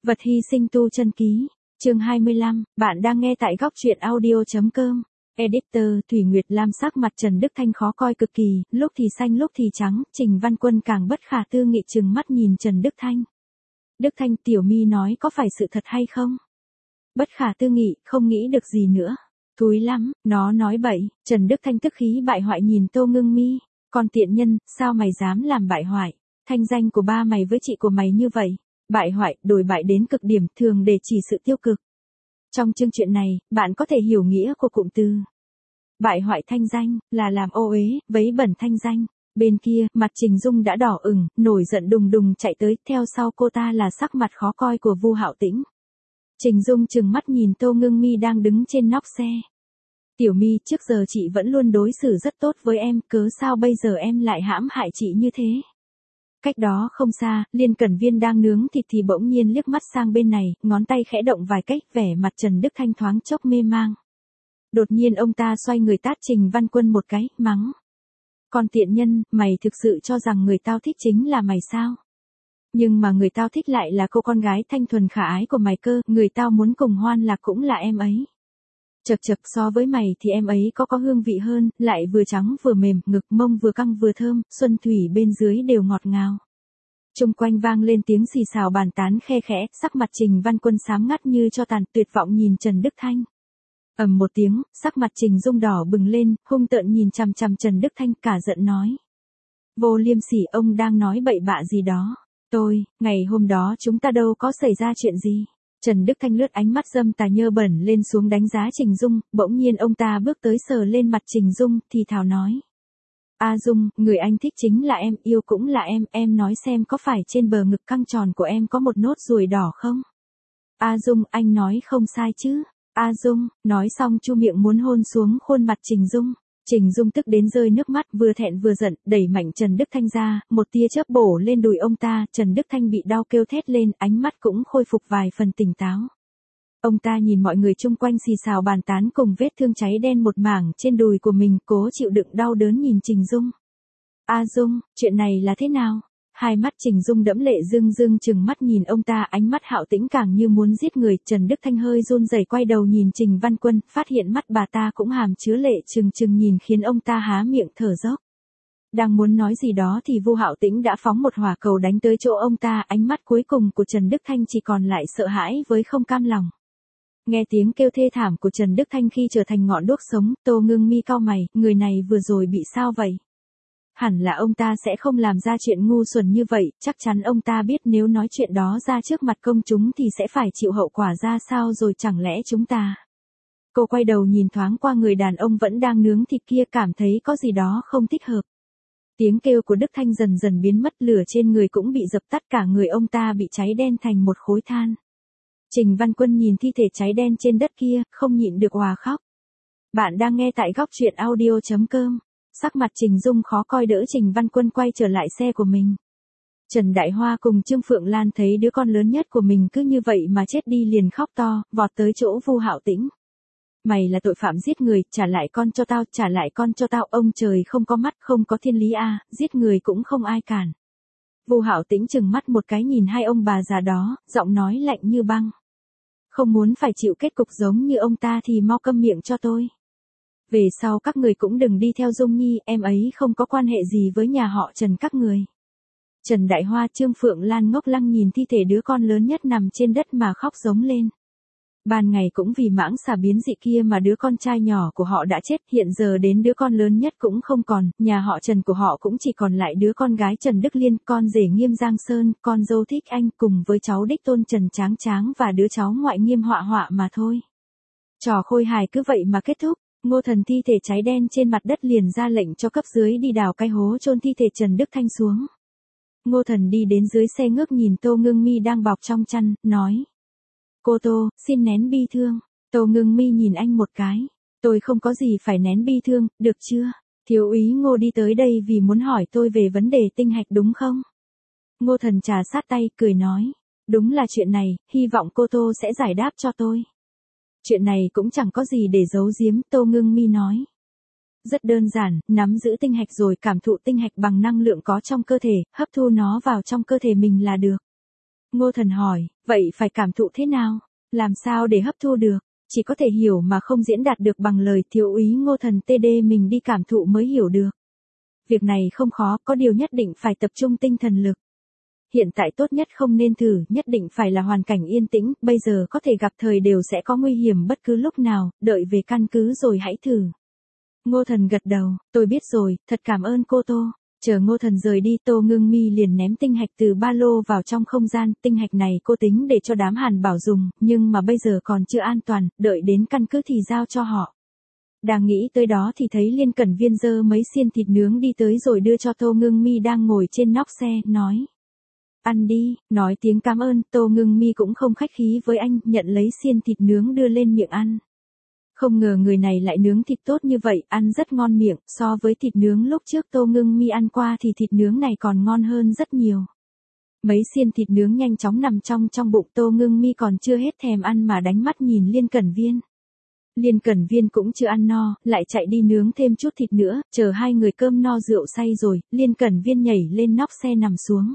Vật hy sinh tu chân ký, chương 25, bạn đang nghe tại góc truyện audio.com. Editor Thủy Nguyệt Lam sắc mặt Trần Đức Thanh khó coi cực kỳ, lúc thì xanh lúc thì trắng, Trình Văn Quân càng bất khả tư nghị trừng mắt nhìn Trần Đức Thanh. Đức Thanh, Tiểu Mi nói có phải sự thật hay không? Bất khả tư nghị, không nghĩ được gì nữa. Thúi lắm, nó nói bậy. Trần Đức Thanh tức khí bại hoại nhìn Tô Ngưng Mi. Còn tiện nhân, sao mày dám làm bại hoại? Thanh danh của ba mày với chị của mày như vậy. Bại hoại, đổi bại đến cực điểm, thường để chỉ sự tiêu cực. Trong chương chuyện này, bạn có thể hiểu nghĩa của cụm từ bại hoại thanh danh, là làm ô uế, vấy bẩn thanh danh. Bên kia, mặt Trình Dung đã đỏ ửng, nổi giận đùng đùng chạy tới, theo sau cô ta là sắc mặt khó coi của Vu Hạo Tĩnh. Trình Dung trừng mắt nhìn Tô Ngưng Mi đang đứng trên nóc xe. Tiểu Mi, trước giờ chị vẫn luôn đối xử rất tốt với em, cớ sao bây giờ em lại hãm hại chị như thế? Cách đó không xa, Liên Cẩn Viên đang nướng thịt thì bỗng nhiên liếc mắt sang bên này, ngón tay khẽ động vài cách, vẻ mặt Trần Đức Thanh thoáng chốc mê mang. Đột nhiên ông ta xoay người tát Trình Văn Quân một cái, mắng. Con tiện nhân, mày thực sự cho rằng người tao thích chính là mày sao? Nhưng mà người tao thích lại là cô con gái thanh thuần khả ái của mày cơ, người tao muốn cùng hoan lạc cũng là em ấy. Chật chật, so với mày thì em ấy có hương vị hơn, lại vừa trắng vừa mềm, ngực mông vừa căng vừa thơm, xuân thủy bên dưới đều ngọt ngào. Chung quanh vang lên tiếng xì xào bàn tán khe khẽ, sắc mặt Trình Văn Quân xám ngắt như cho tàn, tuyệt vọng nhìn Trần Đức Thanh. Ầm một tiếng, sắc mặt Trình Dung đỏ bừng lên, hung tợn nhìn chằm chằm Trần Đức Thanh, cả giận nói. Vô liêm sỉ, ông đang nói bậy bạ gì đó? Ngày hôm đó chúng ta đâu có xảy ra chuyện gì? Trần Đức Thanh lướt ánh mắt dâm tà nhơ bẩn lên xuống đánh giá Trình Dung, bỗng nhiên ông ta bước tới sờ lên mặt Trình Dung, thì thào nói. A Dung, người anh thích chính là em, yêu cũng là em nói xem có phải trên bờ ngực căng tròn của em có một nốt ruồi đỏ không? A Dung, anh nói không sai chứ? A Dung, nói xong chu miệng muốn hôn xuống khuôn mặt Trình Dung. Trình Dung tức đến rơi nước mắt, vừa thẹn vừa giận, đẩy mạnh Trần Đức Thanh ra, một tia chớp bổ lên đùi ông ta, Trần Đức Thanh bị đau kêu thét lên, ánh mắt cũng khôi phục vài phần tỉnh táo. Ông ta nhìn mọi người chung quanh xì xào bàn tán cùng vết thương cháy đen một mảng trên đùi của mình, cố chịu đựng đau đớn nhìn Trình Dung. A Dung, chuyện này là thế nào? Hai mắt Trình Dung đẫm lệ rưng rưng trừng mắt nhìn ông ta, ánh mắt Hạo Tĩnh càng như muốn giết người. Trần Đức Thanh hơi run rẩy quay đầu nhìn Trình Văn Quân, phát hiện mắt bà ta cũng hàm chứa lệ trừng trừng nhìn khiến ông ta há miệng thở dốc. Đang muốn nói gì đó thì Vu Hạo Tĩnh đã phóng một hỏa cầu đánh tới chỗ ông ta, ánh mắt cuối cùng của Trần Đức Thanh chỉ còn lại sợ hãi với không cam lòng. Nghe tiếng kêu thê thảm của Trần Đức Thanh khi trở thành ngọn đuốc sống, Tô Ngưng Mi cau mày, người này vừa rồi bị sao vậy? Hẳn là ông ta sẽ không làm ra chuyện ngu xuẩn như vậy, chắc chắn ông ta biết nếu nói chuyện đó ra trước mặt công chúng thì sẽ phải chịu hậu quả ra sao rồi, chẳng lẽ chúng ta... Cô quay đầu nhìn thoáng qua người đàn ông vẫn đang nướng thịt kia, cảm thấy có gì đó không thích hợp. Tiếng kêu của Đức Thanh dần dần biến mất, lửa trên người cũng bị dập tắt, cả người ông ta bị cháy đen thành một khối than. Trình Văn Quân nhìn thi thể cháy đen trên đất kia, không nhịn được òa khóc. Bạn đang nghe tại góc truyện audio.com. Sắc mặt Trình Dung khó coi đỡ Trình Văn Quân quay trở lại xe của mình. Trần Đại Hoa cùng Trương Phượng Lan thấy đứa con lớn nhất của mình cứ như vậy mà chết đi liền khóc to, vọt tới chỗ Vu Hạo Tĩnh. Mày là tội phạm giết người, trả lại con cho tao, trả lại con cho tao, ông trời không có mắt, không có thiên lý a, giết người cũng không ai cản. Vu Hạo Tĩnh trừng mắt một cái nhìn hai ông bà già đó, giọng nói lạnh như băng. Không muốn phải chịu kết cục giống như ông ta thì mau câm miệng cho tôi. Về sau các người cũng đừng đi theo Dung Nhi, em ấy không có quan hệ gì với nhà họ Trần các người. Trần Đại Hoa, Trương Phượng Lan ngốc lăng nhìn thi thể đứa con lớn nhất nằm trên đất mà khóc giống lên. Ban ngày cũng vì mãng xà biến dị kia mà đứa con trai nhỏ của họ đã chết, hiện giờ đến đứa con lớn nhất cũng không còn, nhà họ Trần của họ cũng chỉ còn lại đứa con gái Trần Đức Liên, con rể Nghiêm Giang Sơn, con dâu Thích Anh cùng với cháu đích tôn Trần Tráng Tráng và đứa cháu ngoại Nghiêm Họa Họa mà thôi. Trò khôi hài cứ vậy mà kết thúc. Ngô Thần thi thể cháy đen trên mặt đất liền ra lệnh cho cấp dưới đi đào cái hố chôn thi thể Trần Đức Thanh xuống. Ngô Thần đi đến dưới xe ngước nhìn Tô Ngưng Mi đang bọc trong chăn, nói. Cô Tô, xin nén bi thương. Tô Ngưng Mi nhìn anh một cái. Tôi không có gì phải nén bi thương, được chưa? Thiếu úy Ngô đi tới đây vì muốn hỏi tôi về vấn đề tinh hạch đúng không? Ngô Thần trà sát tay, cười nói. Đúng là chuyện này, hy vọng cô Tô sẽ giải đáp cho tôi. Chuyện này cũng chẳng có gì để giấu giếm, Tô Ngưng Mi nói. Rất đơn giản, nắm giữ tinh hạch rồi cảm thụ tinh hạch bằng năng lượng có trong cơ thể, hấp thu nó vào trong cơ thể mình là được. Ngô Thần hỏi, vậy phải cảm thụ thế nào? Làm sao để hấp thu được? Chỉ có thể hiểu mà không diễn đạt được bằng lời, thiếu úy Ngô Thần TD mình đi cảm thụ mới hiểu được. Việc này không khó, có điều nhất định phải tập trung tinh thần lực. Hiện tại tốt nhất không nên thử, nhất định phải là hoàn cảnh yên tĩnh, bây giờ có thể gặp thời đều sẽ có nguy hiểm bất cứ lúc nào, đợi về căn cứ rồi hãy thử. Ngô Thần gật đầu, tôi biết rồi, thật cảm ơn cô Tô. Chờ Ngô Thần rời đi, Tô Ngưng Mi liền ném tinh hạch từ ba lô vào trong không gian, tinh hạch này cô tính để cho đám Hàn Bảo dùng, nhưng mà bây giờ còn chưa an toàn, đợi đến căn cứ thì giao cho họ. Đang nghĩ tới đó thì thấy Liên Cẩn Viên giơ mấy xiên thịt nướng đi tới rồi đưa cho Tô Ngưng Mi đang ngồi trên nóc xe, nói. Ăn đi, nói tiếng cảm ơn, Tô Ngưng Mi cũng không khách khí với anh, nhận lấy xiên thịt nướng đưa lên miệng ăn. Không ngờ người này lại nướng thịt tốt như vậy, ăn rất ngon miệng, so với thịt nướng lúc trước Tô Ngưng Mi ăn qua thì thịt nướng này còn ngon hơn rất nhiều. Mấy xiên thịt nướng nhanh chóng nằm trong bụng, Tô Ngưng Mi còn chưa hết thèm ăn mà đánh mắt nhìn Liên Cẩn Viên. Liên Cẩn Viên cũng chưa ăn no, lại chạy đi nướng thêm chút thịt nữa, chờ hai người cơm no rượu say rồi, Liên Cẩn Viên nhảy lên nóc xe nằm xuống.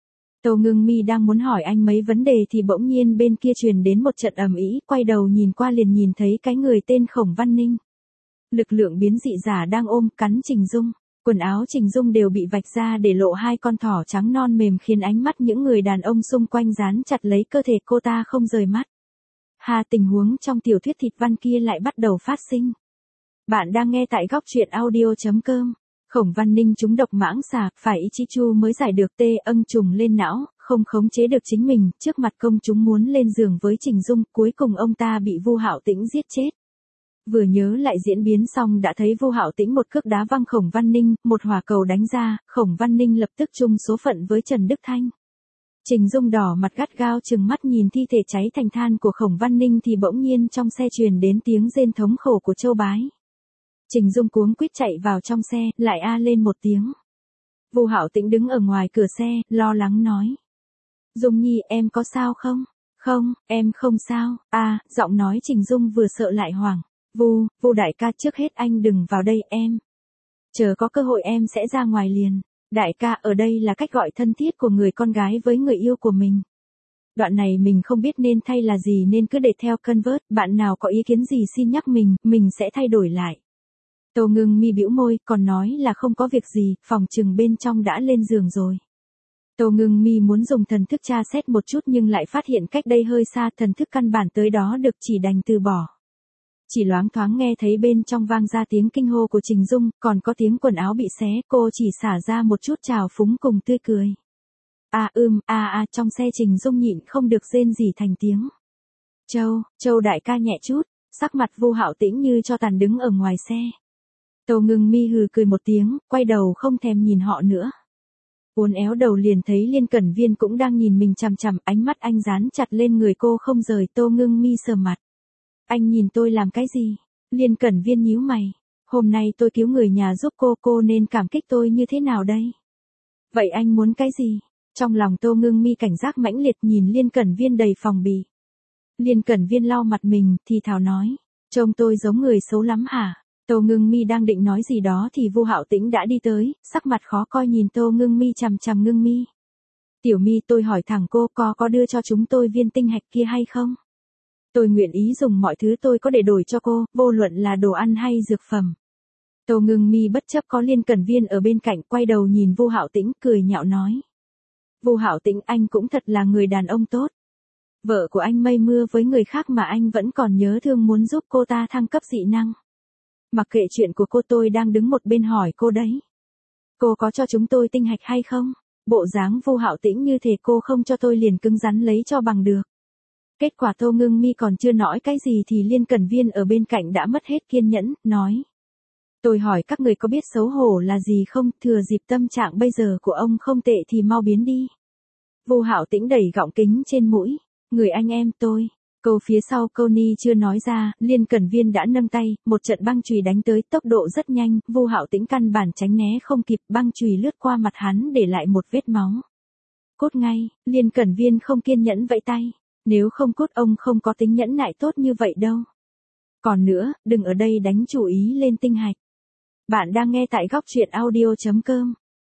Tô Ngưng Mi đang muốn hỏi anh mấy vấn đề thì bỗng nhiên bên kia truyền đến một trận ầm ĩ, quay đầu nhìn qua liền nhìn thấy cái người tên Khổng Văn Ninh. Lực lượng biến dị giả đang ôm cắn Trình Dung, quần áo Trình Dung đều bị vạch ra để lộ hai con thỏ trắng non mềm khiến ánh mắt những người đàn ông xung quanh dán chặt lấy cơ thể cô ta không rời mắt. Tình huống trong tiểu thuyết thịt văn kia lại bắt đầu phát sinh. Bạn đang nghe tại góc truyện audio.com. Khổng Văn Ninh trúng độc mãng xà, phải Ichichu mới giải được âng trùng lên não, không khống chế được chính mình, trước mặt công chúng muốn lên giường với Trình Dung, cuối cùng ông ta bị Vu Hạo Tĩnh giết chết. Vừa nhớ lại diễn biến xong đã thấy Vu Hạo Tĩnh một cước đá văng Khổng Văn Ninh, một hỏa cầu đánh ra, Khổng Văn Ninh lập tức chung số phận với Trần Đức Thanh. Trình Dung đỏ mặt gắt gao trừng mắt nhìn thi thể cháy thành than của Khổng Văn Ninh thì bỗng nhiên trong xe truyền đến tiếng rên thống khổ của Châu Bái. Trình Dung cuống quýt chạy vào trong xe, lại a lên một tiếng. Vu Hạo Tĩnh đứng ở ngoài cửa xe, lo lắng nói. Dung Nhi, em có sao không? Không, em không sao. Giọng nói Trình Dung vừa sợ lại hoảng. Vu đại ca, trước hết anh đừng vào đây em. Chờ có cơ hội em sẽ ra ngoài liền. Đại ca, ở đây là cách gọi thân thiết của người con gái với người yêu của mình. Đoạn này mình không biết nên thay là gì nên cứ để theo convert, bạn nào có ý kiến gì xin nhắc mình sẽ thay đổi lại. Tô Ngưng Mi bĩu môi, còn nói là không có việc gì, phòng trừng bên trong đã lên giường rồi. Tô Ngưng Mi muốn dùng thần thức tra xét một chút nhưng lại phát hiện cách đây hơi xa, thần thức căn bản tới đó được chỉ đành từ bỏ. Chỉ loáng thoáng nghe thấy bên trong vang ra tiếng kinh hô của Trình Dung, còn có tiếng quần áo bị xé, cô chỉ xả ra một chút trào phúng cùng tươi cười. Trong xe Trình Dung nhịn không được rên rỉ thành tiếng. Châu đại ca nhẹ chút, sắc mặt Vu Hạo Tĩnh như cho tàn đứng ở ngoài xe. Tô Ngưng Mi hừ cười một tiếng, quay đầu không thèm nhìn họ nữa. Uốn éo đầu liền thấy Liên Cẩn Viên cũng đang nhìn mình chằm chằm, ánh mắt anh dán chặt lên người cô không rời. Tô Ngưng Mi sờ mặt. Anh nhìn tôi làm cái gì? Liên Cẩn Viên nhíu mày. Hôm nay tôi cứu người nhà giúp cô nên cảm kích tôi như thế nào đây? Vậy anh muốn cái gì? Trong lòng Tô Ngưng Mi cảnh giác mãnh liệt nhìn Liên Cẩn Viên đầy phòng bị. Liên Cẩn Viên lau mặt mình, thì thào nói. Trông tôi giống người xấu lắm hả? Tô Ngưng Mi đang định nói gì đó thì Vu Hạo Tĩnh đã đi tới, sắc mặt khó coi nhìn Tô Ngưng Mi chằm chằm Ngưng Mi. Tiểu Mi, tôi hỏi thẳng cô có đưa cho chúng tôi viên tinh hạch kia hay không? Tôi nguyện ý dùng mọi thứ tôi có để đổi cho cô, vô luận là đồ ăn hay dược phẩm. Tô Ngưng Mi bất chấp có Liên Cẩn Viên ở bên cạnh, quay đầu nhìn Vu Hạo Tĩnh cười nhạo nói. Vu Hạo Tĩnh, anh cũng thật là người đàn ông tốt. Vợ của anh mây mưa với người khác mà anh vẫn còn nhớ thương muốn giúp cô ta thăng cấp dị năng. Mặc kệ chuyện của cô, tôi đang đứng một bên hỏi cô đấy. Cô có cho chúng tôi tinh hạch hay không? Bộ dáng Vu Hạo Tĩnh như thể cô không cho tôi liền cứng rắn lấy cho bằng được. Kết quả Tô Ngưng Mi còn chưa nói cái gì thì Liên Cẩn Viên ở bên cạnh đã mất hết kiên nhẫn, nói. Tôi hỏi các người có biết xấu hổ là gì không, thừa dịp tâm trạng bây giờ của ông không tệ thì mau biến đi. Vu Hạo Tĩnh đẩy gọng kính trên mũi. Người anh em tôi. Câu phía sau câu ni chưa nói ra, Liên Cẩn Viên đã nâng tay, một trận băng chùy đánh tới, tốc độ rất nhanh, Vu Hạo Tĩnh căn bản tránh né không kịp, băng chùy lướt qua mặt hắn để lại một vết máu. Cốt ngay, Liên Cẩn Viên không kiên nhẫn vẫy tay. Nếu không cốt ông không có tính nhẫn nại tốt như vậy đâu. Còn nữa, đừng ở đây đánh chủ ý lên tinh hạch. Bạn đang nghe tại góc truyện audio.com.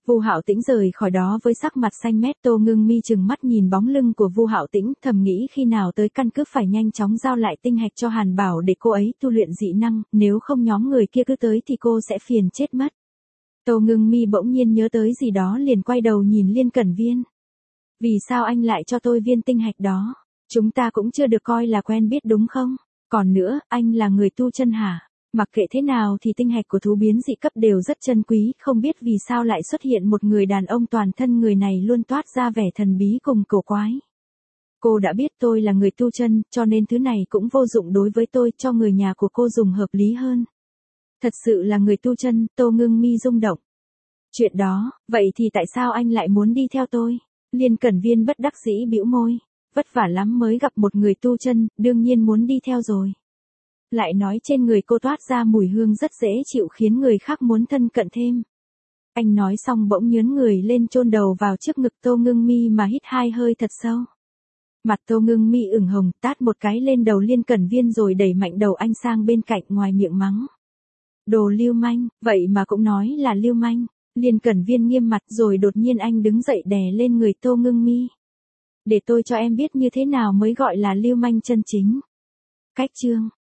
Vu Hạo Tĩnh rời khỏi đó với sắc mặt xanh mét. Tô Ngưng Mi trừng mắt nhìn bóng lưng của Vu Hạo Tĩnh, thầm nghĩ khi nào tới căn cứ phải nhanh chóng giao lại tinh hạch cho Hàn Bảo để cô ấy tu luyện dị năng, nếu không nhóm người kia cứ tới thì cô sẽ phiền chết mất. Tô Ngưng Mi bỗng nhiên nhớ tới gì đó liền quay đầu nhìn Liên Cẩn Viên. Vì sao anh lại cho tôi viên tinh hạch đó? Chúng ta cũng chưa được coi là quen biết đúng không? Còn nữa, anh là người tu chân hả? Mặc kệ thế nào thì tinh hạch của thú biến dị cấp đều rất chân quý, không biết vì sao lại xuất hiện một người đàn ông toàn thân người này luôn toát ra vẻ thần bí cùng cổ quái. Cô đã biết tôi là người tu chân, cho nên thứ này cũng vô dụng đối với tôi, cho người nhà của cô dùng hợp lý hơn. Thật sự là người tu chân, Tô Ngưng Mi rung động. Chuyện đó, vậy thì tại sao anh lại muốn đi theo tôi? Liên Cẩn Viên bất đắc dĩ bĩu môi. Vất vả lắm mới gặp một người tu chân, đương nhiên muốn đi theo rồi. Lại nói trên người cô toát ra mùi hương rất dễ chịu khiến người khác muốn thân cận thêm. Anh nói xong bỗng nhớn người lên chôn đầu vào trước ngực Tô Ngưng Mi mà hít hai hơi thật sâu. Mặt Tô Ngưng Mi ửng hồng, tát một cái lên đầu Liên Cẩn Viên rồi đẩy mạnh đầu anh sang bên cạnh, ngoài miệng mắng. Đồ lưu manh, vậy mà cũng nói là lưu manh. Liên Cẩn Viên nghiêm mặt rồi đột nhiên anh đứng dậy đè lên người Tô Ngưng Mi. Để tôi cho em biết như thế nào mới gọi là lưu manh chân chính. Cách chương